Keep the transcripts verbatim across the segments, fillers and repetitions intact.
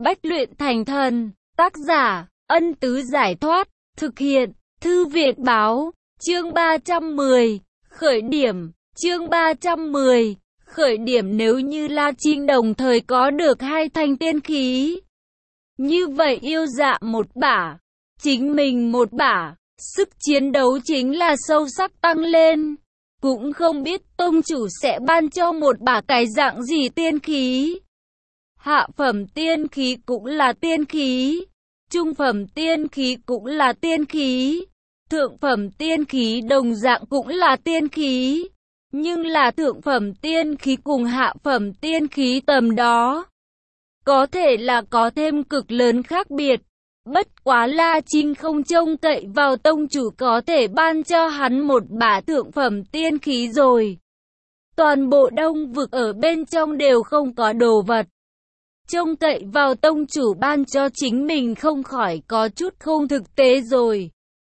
bách luyện thành thần. Tác giả, Ân Tứ Giải Thoát. Thực hiện, Thư Viện Báo. Chương ba trăm mười. Khởi điểm. Chương ba trăm mười. Khởi điểm. Nếu như La Trinh đồng thời có được hai thanh tiên khí, như vậy yêu dạ một bả, chính mình một bả, sức chiến đấu chính là sâu sắc tăng lên. Cũng không biết tông chủ sẽ ban cho một bả cái dạng gì tiên khí. Hạ phẩm tiên khí cũng là tiên khí, trung phẩm tiên khí cũng là tiên khí, thượng phẩm tiên khí đồng dạng cũng là tiên khí. Nhưng là thượng phẩm tiên khí cùng hạ phẩm tiên khí tầm đó, có thể là có thêm cực lớn khác biệt. Bất quá La Trinh không trông cậy vào tông chủ có thể ban cho hắn một bả thượng phẩm tiên khí rồi. Toàn bộ đông vực ở bên trong đều không có đồ vật. Trông cậy vào tông chủ ban cho chính mình không khỏi có chút không thực tế rồi.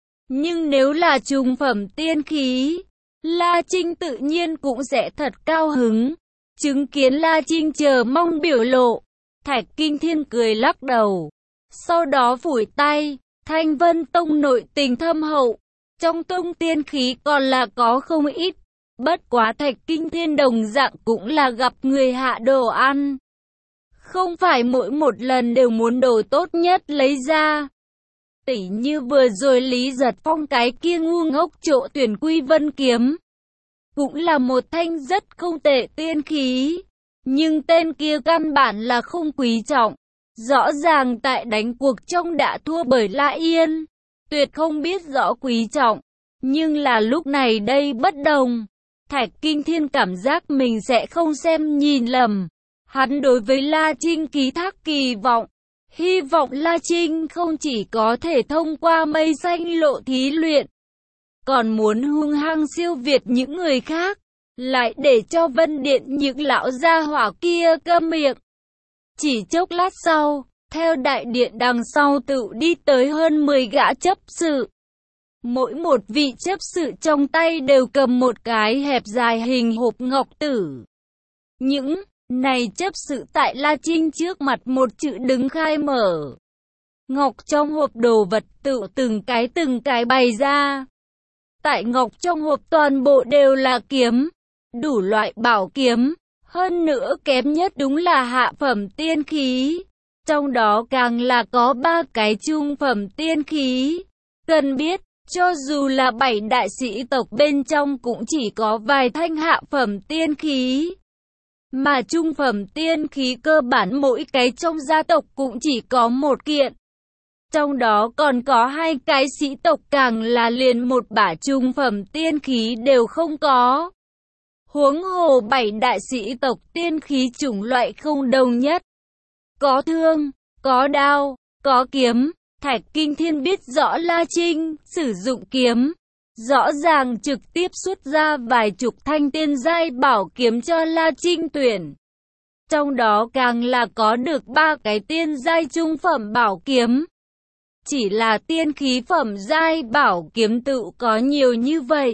Nhưng nếu là trung phẩm tiên khí, La Trinh tự nhiên cũng sẽ thật cao hứng. Chứng kiến La Trinh chờ mong biểu lộ, Thạch Kinh Thiên cười lắc đầu. Sau đó phủi tay, Thanh Vân Tông nội tình thâm hậu, trong tông tiên khí còn là có không ít. Bất quá Thạch Kinh Thiên đồng dạng cũng là gặp người hạ đồ ăn. Không phải mỗi một lần đều muốn đồ tốt nhất lấy ra. Tỉ như vừa rồi Lý Giật Phong cái kia ngu ngốc trộ tuyển Quy Vân Kiếm, cũng là một thanh rất không tệ tiên khí. Nhưng tên kia căn bản là không quý trọng. Rõ ràng tại đánh cuộc trong đã thua bởi La Yên, tuyệt không biết rõ quý trọng. Nhưng là lúc này đây bất đồng. Thạch Kinh Thiên cảm giác mình sẽ không xem nhìn lầm. Hắn đối với La Trinh ký thác kỳ vọng. Hy vọng La Trinh không chỉ có thể thông qua mây xanh lộ thí luyện, còn muốn hung hăng siêu việt những người khác, lại để cho Vân Điện những lão gia hỏa kia câm miệng. Chỉ chốc lát sau, theo đại điện đằng sau tự đi tới hơn mười gã chấp sự. Mỗi một vị chấp sự trong tay đều cầm một cái hẹp dài hình hộp ngọc tử. Những này chấp sự tại La Trinh trước mặt một chữ đứng khai mở. Ngọc trong hộp đồ vật tự từng cái từng cái bày ra. Tại ngọc trong hộp toàn bộ đều là kiếm, đủ loại bảo kiếm. Hơn nữa kém nhất đúng là hạ phẩm tiên khí. Trong đó càng là có ba cái trung phẩm tiên khí. Cần biết, cho dù là bảy đại sĩ tộc bên trong cũng chỉ có vài thanh hạ phẩm tiên khí. Mà trung phẩm tiên khí cơ bản mỗi cái trong gia tộc cũng chỉ có một kiện. Trong đó còn có hai cái sĩ tộc càng là liền một bả trung phẩm tiên khí đều không có. Huống hồ bảy đại sĩ tộc tiên khí chủng loại không đồng nhất. Có thương, có đao, có kiếm. Thạch Kinh Thiên biết rõ La Trinh sử dụng kiếm, rõ ràng trực tiếp xuất ra vài chục thanh tiên giai bảo kiếm cho La Trinh tuyển. Trong đó càng là có được ba cái tiên giai trung phẩm bảo kiếm. Chỉ là tiên khí phẩm giai bảo kiếm tự có nhiều như vậy.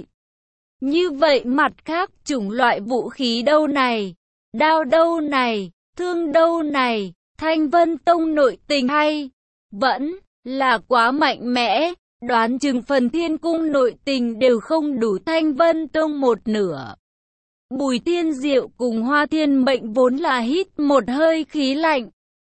Như vậy mặt khác chủng loại vũ khí đâu này, đao đâu này, thương đâu này, Thanh Vân Tông nội tình hay vẫn là quá mạnh mẽ. Đoán chừng phần Thiên Cung nội tình đều không đủ Thanh Vân Tông một nửa. Bùi Thiên Diệu cùng Hoa Thiên Mệnh vốn là hít một hơi khí lạnh,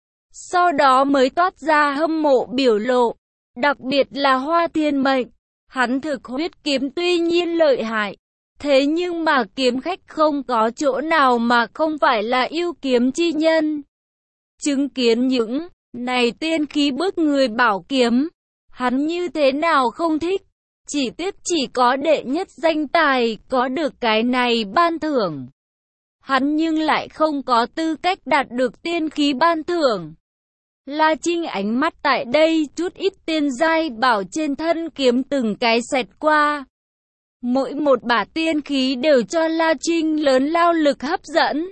sau đó mới toát ra hâm mộ biểu lộ. Đặc biệt là Hoa Thiên Mệnh, hắn thực huyết kiếm tuy nhiên lợi hại, thế nhưng mà kiếm khách không có chỗ nào mà không phải là yêu kiếm chi nhân. Chứng kiến những này tiên khí bức người bảo kiếm, hắn như thế nào không thích. Chỉ tiếc chỉ có đệ nhất danh tài có được cái này ban thưởng. Hắn nhưng lại không có tư cách đạt được tiên khí ban thưởng. La Trinh ánh mắt tại đây chút ít tiên giai bảo trên thân kiếm từng cái xẹt qua. Mỗi một bả tiên khí đều cho La Trinh lớn lao lực hấp dẫn.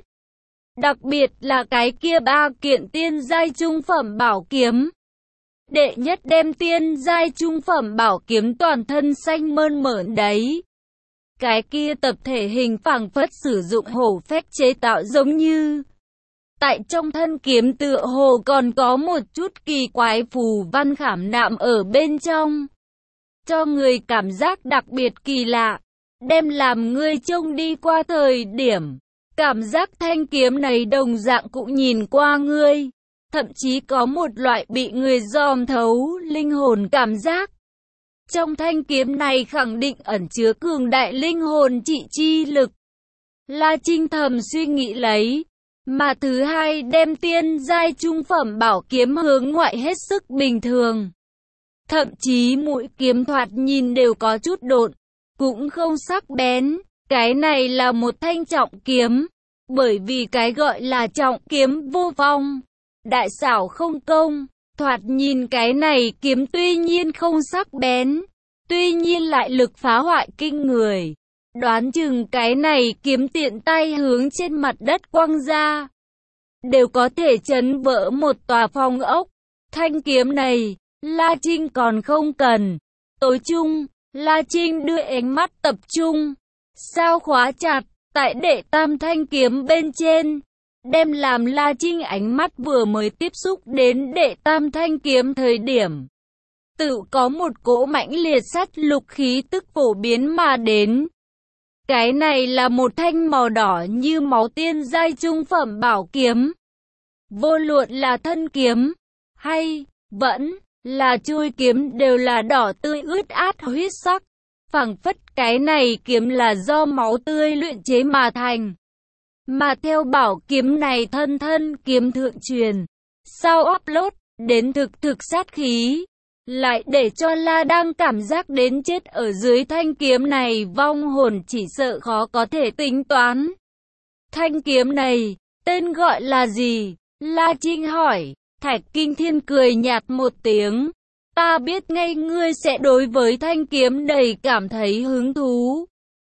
Đặc biệt là cái kia ba kiện tiên giai trung phẩm bảo kiếm. Đệ nhất đem tiên giai trung phẩm bảo kiếm toàn thân xanh mơn mởn đấy. Cái kia tập thể hình phảng phất sử dụng hổ phách chế tạo giống như Tại trong thân kiếm tựa hồ còn có một chút kỳ quái phù văn khảm nạm ở bên trong, cho người cảm giác đặc biệt kỳ lạ, đem làm người trông đi qua thời điểm. Cảm giác thanh kiếm này đồng dạng cũng nhìn qua ngươi, thậm chí có một loại bị người dòm thấu linh hồn cảm giác. Trong thanh kiếm này khẳng định ẩn chứa cường đại linh hồn trị chi lực. La Trinh thầm suy nghĩ lấy, mà thứ hai đem tiên giai trung phẩm bảo kiếm hướng ngoại hết sức bình thường. Thậm chí mũi kiếm thoạt nhìn đều có chút độn, cũng không sắc bén. Cái này là một thanh trọng kiếm, bởi vì cái gọi là trọng kiếm vô vong, đại xảo không công. Thoạt nhìn cái này kiếm tuy nhiên không sắc bén, tuy nhiên lại lực phá hoại kinh người. Đoán chừng cái này kiếm tiện tay hướng trên mặt đất quăng ra, đều có thể chấn vỡ một tòa phong ốc. Thanh kiếm này, La Trinh còn không cần. Tối chung, La Trinh đưa ánh mắt tập trung, sao khóa chặt, tại đệ tam thanh kiếm bên trên. Đem làm La Trinh ánh mắt vừa mới tiếp xúc đến đệ tam thanh kiếm thời điểm, tự có một cỗ mãnh liệt sát lục khí tức phổ biến mà đến. Cái này là một thanh màu đỏ như máu tiên giai trung phẩm bảo kiếm. Vô luận là thân kiếm, hay vẫn là chuôi kiếm đều là đỏ tươi ướt át huyết sắc. Phảng phất cái này kiếm là do máu tươi luyện chế mà thành. Mà theo bảo kiếm này thân thân kiếm thượng truyền, sau upload đến thực thực sát khí, lại để cho La đang cảm giác đến chết ở dưới thanh kiếm này vong hồn chỉ sợ khó có thể tính toán. Thanh kiếm này, tên gọi là gì? La Trinh hỏi. Thạch Kinh Thiên cười nhạt một tiếng. Ta biết ngay ngươi sẽ đối với thanh kiếm đầy cảm thấy hứng thú.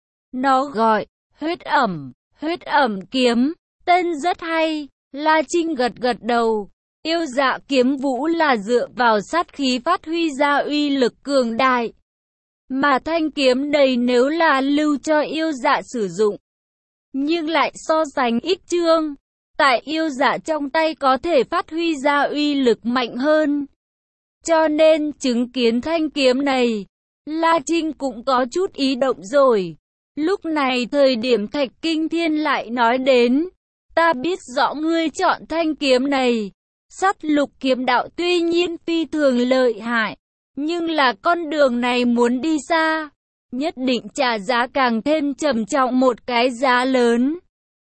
Nó gọi, huyết ẩm, huyết ẩm kiếm, tên rất hay. La Trinh gật gật đầu. Yêu dạ kiếm vũ là dựa vào sát khí phát huy ra uy lực cường đại. Mà thanh kiếm đầy nếu là lưu cho yêu dạ sử dụng, nhưng lại so sánh ít trương. Tại yêu dạ trong tay có thể phát huy ra uy lực mạnh hơn. Cho nên chứng kiến thanh kiếm này, La Trinh cũng có chút ý động rồi. Lúc này thời điểm Thạch Kinh Thiên lại nói đến, ta biết rõ ngươi chọn thanh kiếm này. Sát lục kiếm đạo tuy nhiên phi thường lợi hại, nhưng là con đường này muốn đi xa, nhất định trả giá càng thêm trầm trọng một cái giá lớn.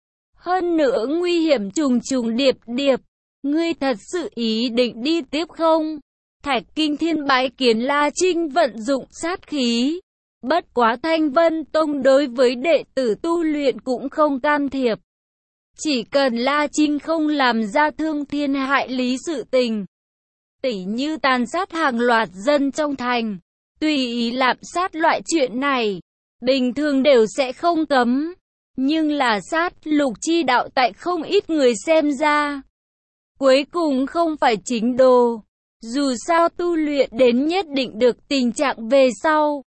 Hơn nữa nguy hiểm trùng trùng điệp điệp, ngươi thật sự ý định đi tiếp không? Thạch Kinh Thiên bái kiến La Trinh vận dụng sát khí. Bất quá Thanh Vân Tông đối với đệ tử tu luyện cũng không can thiệp. Chỉ cần La Trinh không làm ra thương thiên hại lý sự tình, tỉ như tàn sát hàng loạt dân trong thành, tùy ý làm sát loại chuyện này, bình thường đều sẽ không cấm. Nhưng là sát lục chi đạo tại không ít người xem ra, cuối cùng không phải chính đồ. Dù sao tu luyện đến nhất định được tình trạng về sau,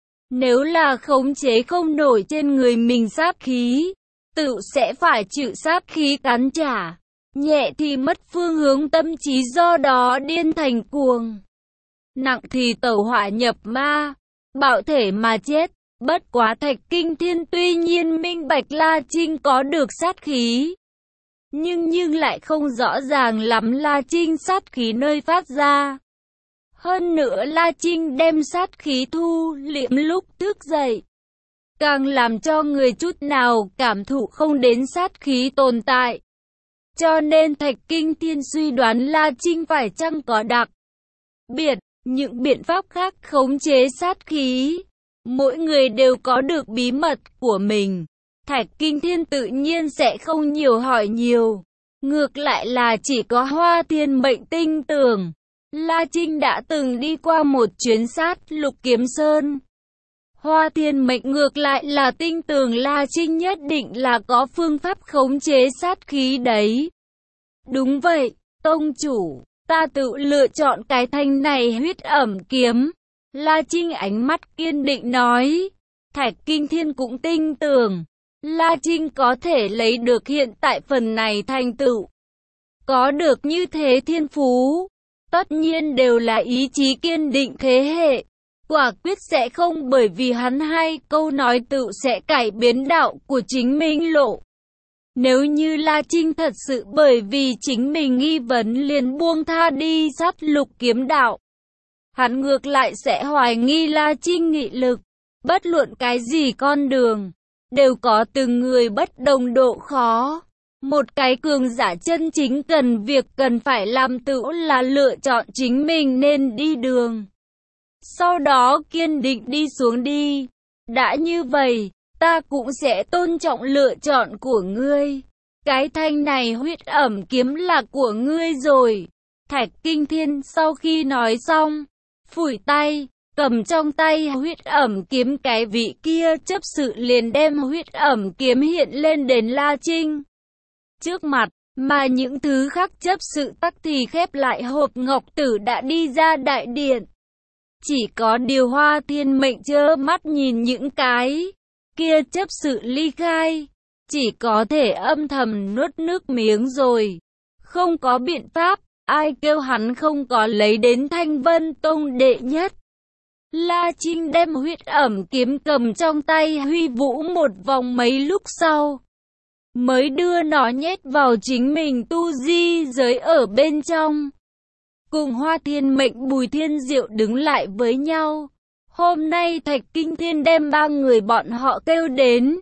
nếu là khống chế không nổi trên người mình sát khí, tự sẽ phải chịu sát khí cắn trả. Nhẹ thì mất phương hướng tâm trí, do đó điên thành cuồng. Nặng thì tẩu hỏa nhập ma, bạo thể mà chết. Bất quá Thạch Kinh Thiên tuy nhiên minh bạch La Trinh có được sát khí, nhưng nhưng lại không rõ ràng lắm La Trinh sát khí nơi phát ra. Hơn nữa La Trinh đem sát khí thu liễm lúc thức dậy, càng làm cho người chút nào cảm thụ không đến sát khí tồn tại. Cho nên Thạch Kinh Thiên suy đoán La Trinh phải chăng có đặc biệt những biện pháp khác khống chế sát khí. Mỗi người đều có được bí mật của mình. Thạch Kinh Thiên tự nhiên sẽ không nhiều hỏi nhiều. Ngược lại là chỉ có Hoa Thiên Mệnh tin tưởng. La Trinh đã từng đi qua một chuyến sát lục kiếm sơn. Hoa Thiên Mệnh ngược lại là tin tưởng La Trinh nhất định là có phương pháp khống chế sát khí đấy. Đúng vậy, tông chủ, ta tự lựa chọn cái thanh này huyết ẩm kiếm. La Trinh ánh mắt kiên định nói. Thạch Kinh Thiên cũng tin tưởng La Trinh có thể lấy được hiện tại phần này thành tựu. Có được như thế thiên phú, tất nhiên đều là ý chí kiên định thế hệ. Quả quyết sẽ không bởi vì hắn hay câu nói tự sẽ cải biến đạo của chính mình lộ. Nếu như La Trinh thật sự bởi vì chính mình nghi vấn liền buông tha đi sát lục kiếm đạo, hắn ngược lại sẽ hoài nghi La Trinh nghị lực. Bất luận cái gì con đường, đều có từng người bất đồng độ khó. Một cái cường giả chân chính cần việc cần phải làm tự là lựa chọn chính mình nên đi đường. Sau đó kiên định đi xuống đi. Đã như vậy, ta cũng sẽ tôn trọng lựa chọn của ngươi. Cái thanh này huyết ẩm kiếm là của ngươi rồi. Thạch Kinh Thiên sau khi nói xong, phủi tay, cầm trong tay huyết ẩm kiếm, cái vị kia chấp sự liền đem huyết ẩm kiếm hiện lên đến La Trinh trước mặt, mà những thứ khác chấp sự tắc thì khép lại hộp ngọc tử đã đi ra đại điện. Chỉ có điều Hoa Thiên Mệnh trơ mắt nhìn những cái kia chấp sự ly khai, chỉ có thể âm thầm nuốt nước miếng rồi. Không có biện pháp, ai kêu hắn không có lấy đến Thanh Vân Tông đệ nhất. La Trinh đem huyết ẩm kiếm cầm trong tay huy vũ một vòng mấy lúc sau, mới đưa nó nhét vào chính mình tu di giới ở bên trong. Cùng Hoa Thiên Mệnh, Bùi Thiên Diệu đứng lại với nhau. Hôm nay Thạch Kinh Thiên đem ba người bọn họ kêu đến,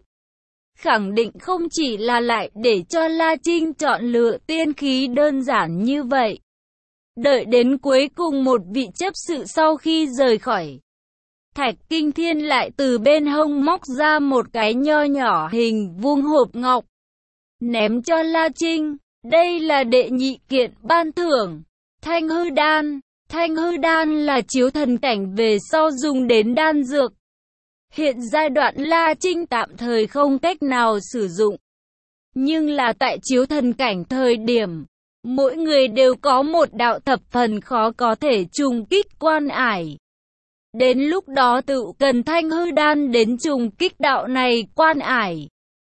khẳng định không chỉ là lại để cho La Trinh chọn lựa tiên khí đơn giản như vậy. Đợi đến cuối cùng một vị chấp sự sau khi rời khỏi, Thạch Kinh Thiên lại từ bên hông móc ra một cái nho nhỏ hình vuông hộp ngọc, ném cho La Trinh. Đây là đệ nhị kiện ban thưởng, Thanh Hư Đan. Thanh Hư Đan là chiếu thần cảnh về sau dùng đến đan dược. Hiện giai đoạn La Trinh tạm thời không cách nào sử dụng. Nhưng là tại chiếu thần cảnh thời điểm, mỗi người đều có một đạo thập phần khó có thể trùng kích quan ải. Đến lúc đó tự cần Thanh Hư Đan đến trùng kích đạo này quan ải.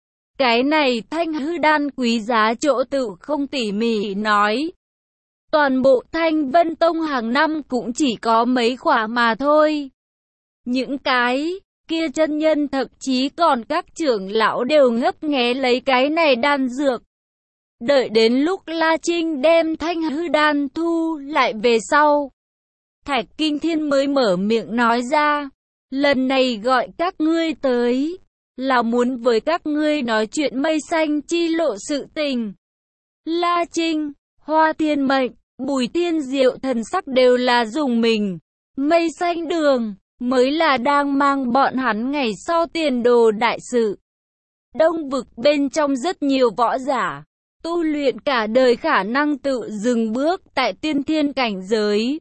Cái này Thanh Hư Đan quý giá chỗ tự không tỉ mỉ nói. Toàn bộ Thanh Vân Tông hàng năm cũng chỉ có mấy khỏa mà thôi. Những cái kia chân nhân thậm chí còn các trưởng lão đều ngấp nghé lấy cái này đan dược. Đợi đến lúc La Trinh đem Thanh Hư Đan thu lại về sau, Thạch Kinh Thiên mới mở miệng nói ra, lần này gọi các ngươi tới, là muốn với các ngươi nói chuyện mây xanh chi lộ sự tình. La Trinh, Hoa Thiên Mệnh, Bùi Thiên Diệu thần sắc đều là dùng mình. Mây xanh đường mới là đang mang bọn hắn ngày sau tiền đồ đại sự. Đông vực bên trong rất nhiều võ giả, tu luyện cả đời khả năng tự dừng bước tại tiên thiên cảnh giới,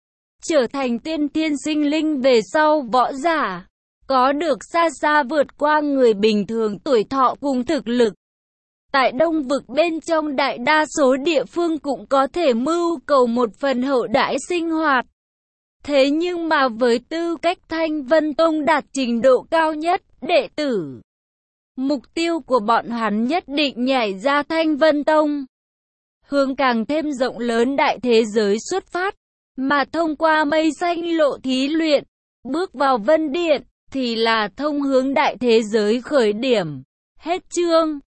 trở thành tiên thiên sinh linh về sau võ giả, có được xa xa vượt qua người bình thường tuổi thọ cùng thực lực. Tại Đông vực bên trong đại đa số địa phương cũng có thể mưu cầu một phần hậu đãi sinh hoạt. Thế nhưng mà với tư cách Thanh Vân Tông đạt trình độ cao nhất, đệ tử, mục tiêu của bọn hắn nhất định nhảy ra Thanh Vân Tông, hướng càng thêm rộng lớn đại thế giới xuất phát, mà thông qua mây xanh lộ thí luyện, bước vào Vân Điện, thì là thông hướng đại thế giới khởi điểm. Hết chương.